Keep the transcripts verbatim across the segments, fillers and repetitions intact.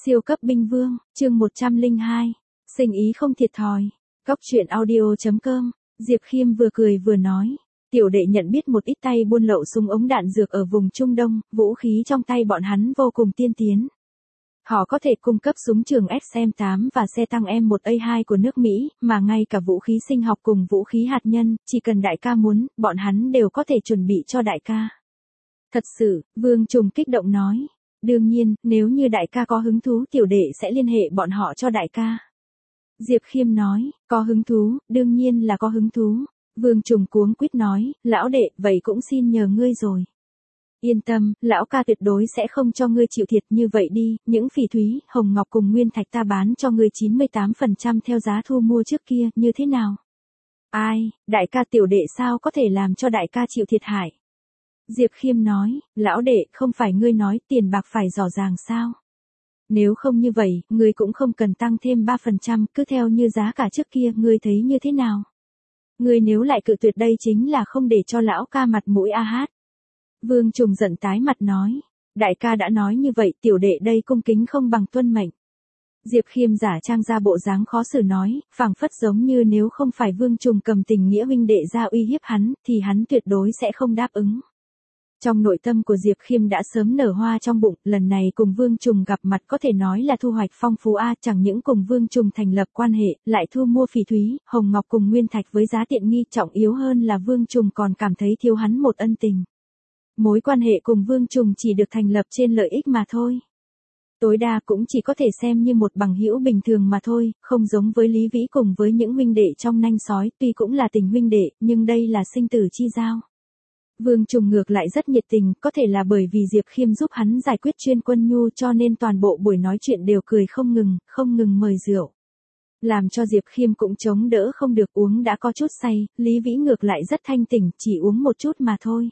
Siêu cấp binh vương, chương một trăm lẻ hai. Sinh ý không thiệt thòi. Góc truyện audio chấm com. Diệp Khiêm vừa cười vừa nói. Tiểu đệ nhận biết một ít tay buôn lậu súng ống đạn dược ở vùng Trung Đông, vũ khí trong tay bọn hắn vô cùng tiên tiến. Họ có thể cung cấp súng trường S M tám và xe tăng M một A hai của nước Mỹ, mà ngay cả vũ khí sinh học cùng vũ khí hạt nhân, chỉ cần đại ca muốn, bọn hắn đều có thể chuẩn bị cho đại ca. Thật sự, Vương Trùng kích động nói. Đương nhiên, nếu như đại ca có hứng thú tiểu đệ sẽ liên hệ bọn họ cho đại ca. Diệp Khiêm nói, có hứng thú, đương nhiên là có hứng thú. Vương Trùng cuống quýt nói, lão đệ, vậy cũng xin nhờ ngươi rồi. Yên tâm, lão ca tuyệt đối sẽ không cho ngươi chịu thiệt như vậy đi, những phỉ thúy, hồng ngọc cùng nguyên thạch ta bán cho ngươi chín mươi tám phần trăm theo giá thu mua trước kia, như thế nào? Ai, đại ca tiểu đệ sao có thể làm cho đại ca chịu thiệt hại? Diệp Khiêm nói, lão đệ, không phải ngươi nói tiền bạc phải rõ ràng sao? Nếu không như vậy, ngươi cũng không cần tăng thêm ba phần trăm, cứ theo như giá cả trước kia, ngươi thấy như thế nào? Ngươi nếu lại cự tuyệt đây chính là không để cho lão ca mặt mũi a hát. Vương Trùng giận tái mặt nói, đại ca đã nói như vậy, tiểu đệ đây cung kính không bằng tuân mệnh. Diệp Khiêm giả trang ra bộ dáng khó xử nói, phảng phất giống như nếu không phải Vương Trùng cầm tình nghĩa huynh đệ ra uy hiếp hắn, thì hắn tuyệt đối sẽ không đáp ứng. Trong nội tâm của Diệp Khiêm đã sớm nở hoa trong bụng, lần này cùng Vương Trùng gặp mặt có thể nói là thu hoạch phong phú a, chẳng những cùng Vương Trùng thành lập quan hệ, lại thu mua phỉ thúy, hồng ngọc cùng nguyên thạch với giá tiện nghi, trọng yếu hơn là Vương Trùng còn cảm thấy thiếu hắn một ân tình. Mối quan hệ cùng Vương Trùng chỉ được thành lập trên lợi ích mà thôi. Tối đa cũng chỉ có thể xem như một bằng hữu bình thường mà thôi, không giống với Lý Vĩ cùng với những huynh đệ trong nanh sói, tuy cũng là tình huynh đệ, nhưng đây là sinh tử chi giao. Vương Trùng ngược lại rất nhiệt tình, có thể là bởi vì Diệp Khiêm giúp hắn giải quyết chuyên quân nhu cho nên toàn bộ buổi nói chuyện đều cười không ngừng, không ngừng mời rượu. Làm cho Diệp Khiêm cũng chống đỡ không được, uống đã có chút say, Lý Vĩ ngược lại rất thanh tỉnh, chỉ uống một chút mà thôi.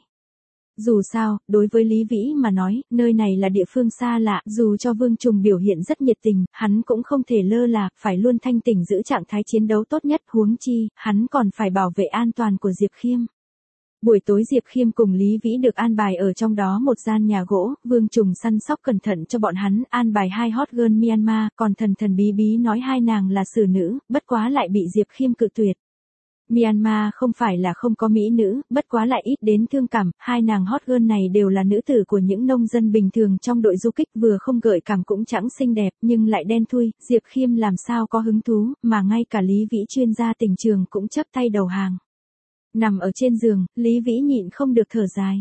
Dù sao, đối với Lý Vĩ mà nói, nơi này là địa phương xa lạ, dù cho Vương Trùng biểu hiện rất nhiệt tình, hắn cũng không thể lơ là, phải luôn thanh tỉnh giữ trạng thái chiến đấu tốt nhất, huống chi, hắn còn phải bảo vệ an toàn của Diệp Khiêm. Buổi tối Diệp Khiêm cùng Lý Vĩ được an bài ở trong đó một gian nhà gỗ, Vương Trùng săn sóc cẩn thận cho bọn hắn, an bài hai hot girl Myanmar, còn thần thần bí bí nói hai nàng là xử nữ, bất quá lại bị Diệp Khiêm cự tuyệt. Myanmar không phải là không có mỹ nữ, bất quá lại ít đến thương cảm, hai nàng hot girl này đều là nữ tử của những nông dân bình thường trong đội du kích, vừa không gợi cảm cũng chẳng xinh đẹp, nhưng lại đen thui, Diệp Khiêm làm sao có hứng thú, mà ngay cả Lý Vĩ chuyên gia tình trường cũng chấp tay đầu hàng. Nằm ở trên giường, Lý Vĩ nhịn không được thở dài.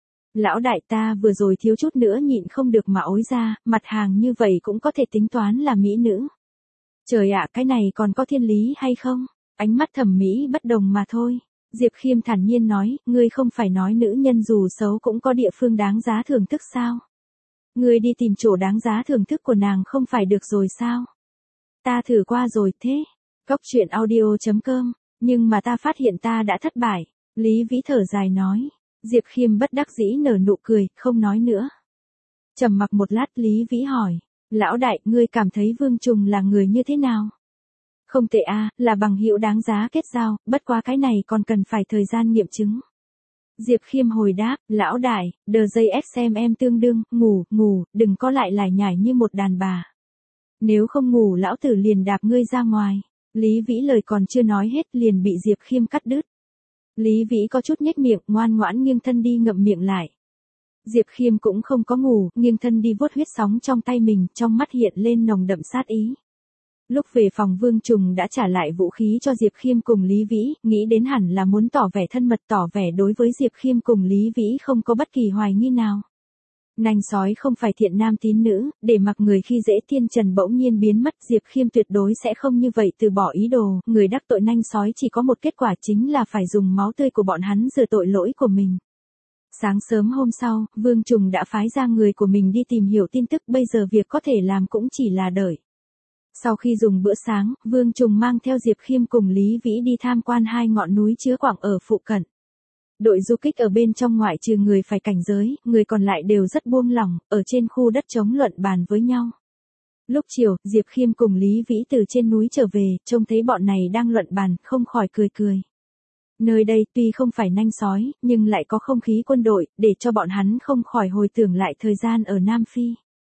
Lão đại ta vừa rồi thiếu chút nữa nhịn không được mà ối ra, mặt hàng như vậy cũng có thể tính toán là mỹ nữ. Trời ạ, cái này còn có thiên lý hay không? Ánh mắt thẩm mỹ bất đồng mà thôi. Diệp Khiêm thản nhiên nói, ngươi không phải nói nữ nhân dù xấu cũng có địa phương đáng giá thưởng thức sao? Ngươi đi tìm chỗ đáng giá thưởng thức của nàng không phải được rồi sao? Ta thử qua rồi thế. Góc truyện audio chấm com. Nhưng mà ta phát hiện ta đã thất bại. Lý Vĩ thở dài nói. Diệp Khiêm bất đắc dĩ nở nụ cười, không nói nữa. Trầm mặc một lát Lý Vĩ hỏi. Lão đại, ngươi cảm thấy Vương Trùng là người như thế nào? Không tệ a, là bằng hữu đáng giá kết giao, bất quá cái này còn cần phải thời gian nghiệm chứng. Diệp Khiêm hồi đáp, lão đại, đờ dây ét em em tương đương, ngủ, ngủ, đừng có lại lải nhải như một đàn bà. Nếu không ngủ lão tử liền đạp ngươi ra ngoài. Lý Vĩ lời còn chưa nói hết liền bị Diệp Khiêm cắt đứt. Lý Vĩ có chút nhếch miệng, ngoan ngoãn nghiêng thân đi ngậm miệng lại. Diệp Khiêm cũng không có ngủ, nghiêng thân đi vuốt huyết sóng trong tay mình, trong mắt hiện lên nồng đậm sát ý. Lúc về phòng Vương Trùng đã trả lại vũ khí cho Diệp Khiêm cùng Lý Vĩ, nghĩ đến hẳn là muốn tỏ vẻ thân mật, tỏ vẻ đối với Diệp Khiêm cùng Lý Vĩ không có bất kỳ hoài nghi nào. Nanh sói không phải thiện nam tín nữ, để mặc người khi dễ thiên trần bỗng nhiên biến mất, Diệp Khiêm tuyệt đối sẽ không như vậy từ bỏ ý đồ, người đắc tội nanh sói chỉ có một kết quả chính là phải dùng máu tươi của bọn hắn rửa tội lỗi của mình. Sáng sớm hôm sau, Vương Trùng đã phái ra người của mình đi tìm hiểu tin tức, bây giờ việc có thể làm cũng chỉ là đợi. Sau khi dùng bữa sáng, Vương Trùng mang theo Diệp Khiêm cùng Lý Vĩ đi tham quan hai ngọn núi chứa quặng ở phụ cận. Đội du kích ở bên trong ngoại trừ người phải cảnh giới, người còn lại đều rất buông lỏng, ở trên khu đất trống luận bàn với nhau. Lúc chiều, Diệp Khiêm cùng Lý Vĩ từ trên núi trở về, trông thấy bọn này đang luận bàn, không khỏi cười cười. Nơi đây tuy không phải nanh sói, nhưng lại có không khí quân đội, để cho bọn hắn không khỏi hồi tưởng lại thời gian ở Nam Phi.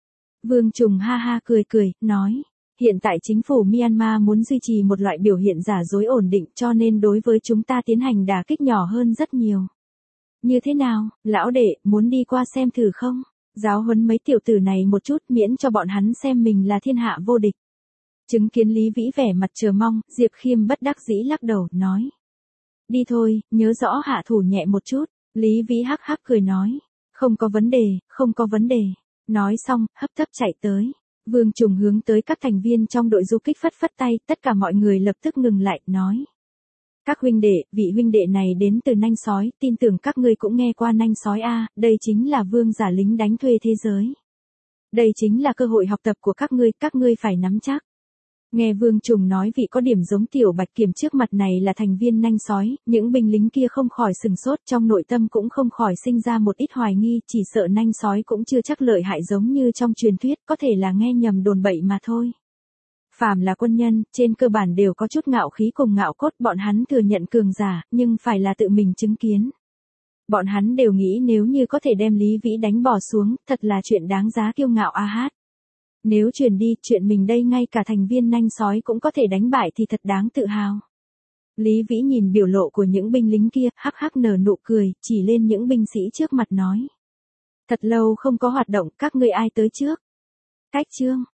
Vương Trùng ha ha cười cười, nói. Hiện tại chính phủ Myanmar muốn duy trì một loại biểu hiện giả dối ổn định cho nên đối với chúng ta tiến hành đả kích nhỏ hơn rất nhiều. Như thế nào, lão đệ, muốn đi qua xem thử không? Giáo huấn mấy tiểu tử này một chút miễn cho bọn hắn xem mình là thiên hạ vô địch. Chứng kiến Lý Vĩ vẻ mặt chờ mong, Diệp Khiêm bất đắc dĩ lắc đầu, nói. Đi thôi, nhớ rõ hạ thủ nhẹ một chút. Lý Vĩ hắc hắc cười nói. Không có vấn đề, không có vấn đề. Nói xong, hấp tấp chạy tới. Vương Trùng hướng tới các thành viên trong đội du kích phất phất tay, tất cả mọi người lập tức ngừng lại, nói. Các huynh đệ, vị huynh đệ này đến từ Nanh Sói, tin tưởng các ngươi cũng nghe qua Nanh Sói a, đây chính là vương giả lính đánh thuê thế giới. Đây chính là cơ hội học tập của các ngươi, các ngươi phải nắm chắc. Nghe Vương Trùng nói vị có điểm giống Tiểu Bạch Kiểm trước mặt này là thành viên Nanh Sói, những binh lính kia không khỏi sừng sốt, trong nội tâm cũng không khỏi sinh ra một ít hoài nghi, chỉ sợ Nanh Sói cũng chưa chắc lợi hại giống như trong truyền thuyết, có thể là nghe nhầm đồn bậy mà thôi. Phàm là quân nhân, trên cơ bản đều có chút ngạo khí cùng ngạo cốt, bọn hắn thừa nhận cường giả, nhưng phải là tự mình chứng kiến. Bọn hắn đều nghĩ nếu như có thể đem Lý Vĩ đánh bỏ xuống, thật là chuyện đáng giá kiêu ngạo a hát. Nếu truyền đi, chuyện mình đây ngay cả thành viên Nanh Sói cũng có thể đánh bại thì thật đáng tự hào. Lý Vĩ nhìn biểu lộ của những binh lính kia, hắc hắc nở nụ cười, chỉ lên những binh sĩ trước mặt nói. Thật lâu không có hoạt động, các ngươi ai tới trước? Cách chương.